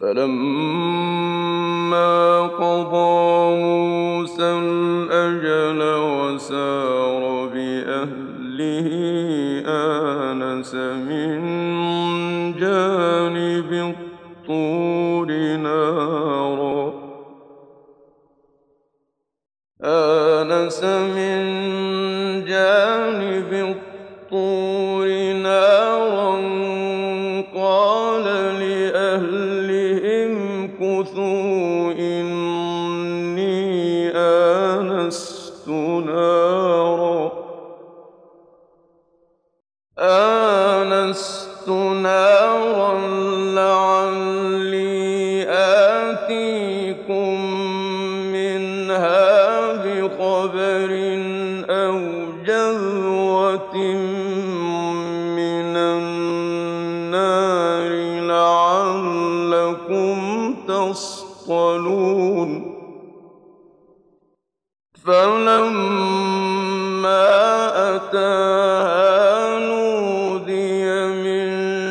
فلما قضى موسى الأجل وسار بأهله آنس من جانب الطور نارا قال لأهلهم امكثوا إني آنست نارا لعلي آتيكم منها بخبر أو جذوة من النار لعلكم تصطلون فلما أتاها نودي من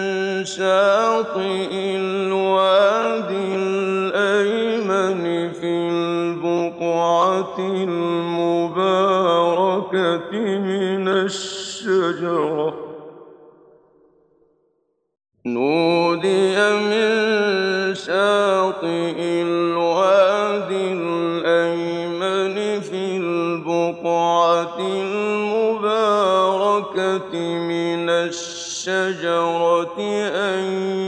شاطئ الوادي الأيمن في البقعة المباركة من الشجرة أن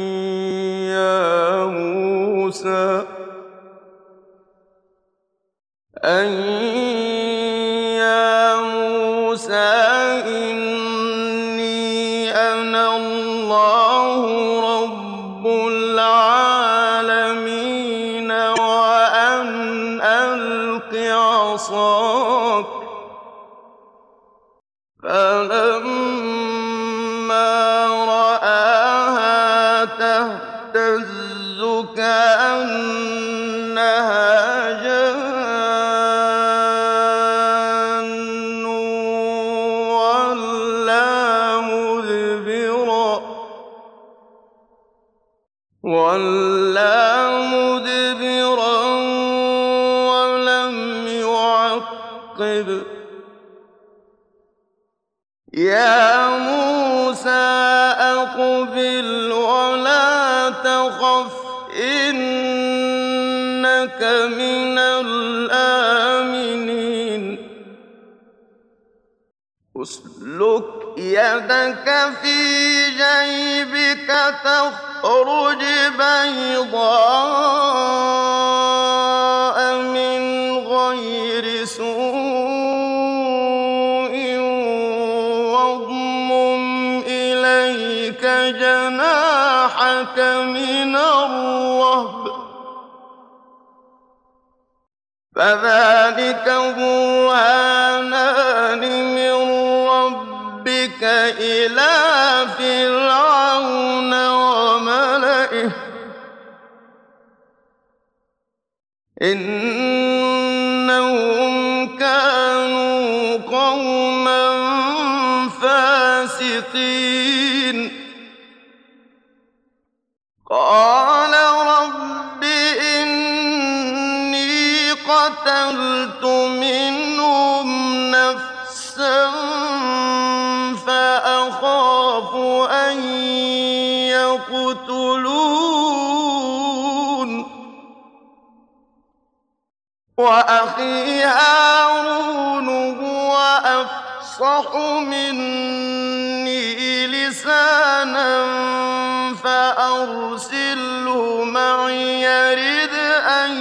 يا موسى إني أنا الله رب العالمين وأن ألق عصاك فلما رآها تهتز كأنها جان وَلَّىٰ مُدْبِرًا وَلَمْ يُعَقِّبْ ۚ يَا مُوسَىٰ أَقْبِلْ وَلَا تَخَفْ إِنَّكَ مِنَ الْآمِنِينَ اسْلُكْ يَدَكَ فِي جَيْبِكَ تَخْرُجْ بَيْضَاءَ مِنْ غَيْرِ سُوءٍ وَاضْمُمْ إِلَيْكَ جَنَاحَكَ مِنَ الرَّهْبِ ۖ فَذَٰلِكَ بُرْهَانَانِ مِن رَّبِّكَ إِلَىٰ فِرْعَوْنَ وَمَلَئِهِ ۚ إِنَّهُمْ كَانُوا قَوْمًا فَاسِقِينَ قَالَ رَبِّ إِنِّي قَتَلْتُ مِنْهُمْ نَفْسًا فَأَخَافُ أَن يَقْتُلُونِ وَأَخِي هَارُونُ هُوَ أَفْصَحُ مِنِّي لِسَانًا فَأَرْسِلْهُ مَعِيَ يَرِدْ أَن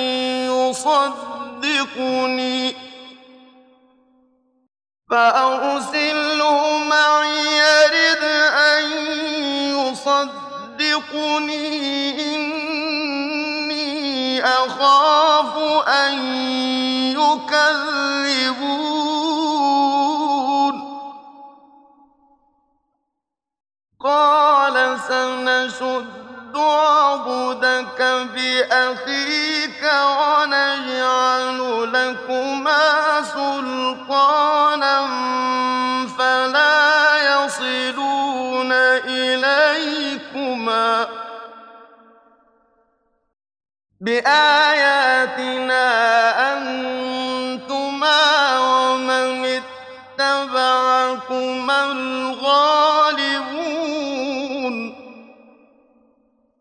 يُصَدِّقُنِي إِنِّي أَخَافُ أَن يُكَذِّبُونِ قَالَ سَنَشُدُّ عَضُدَكَ بِأَخِيكَ وَنَجْعَلُ لَكُمَا سُلْطَانًا فَلَا يَصِلُونَ إِلَيْكُمَا ۚ بِآيَاتِنَا أَنتُمَا وَمَنِ اتَّبَعَكُمَا الْغَالِبُونَ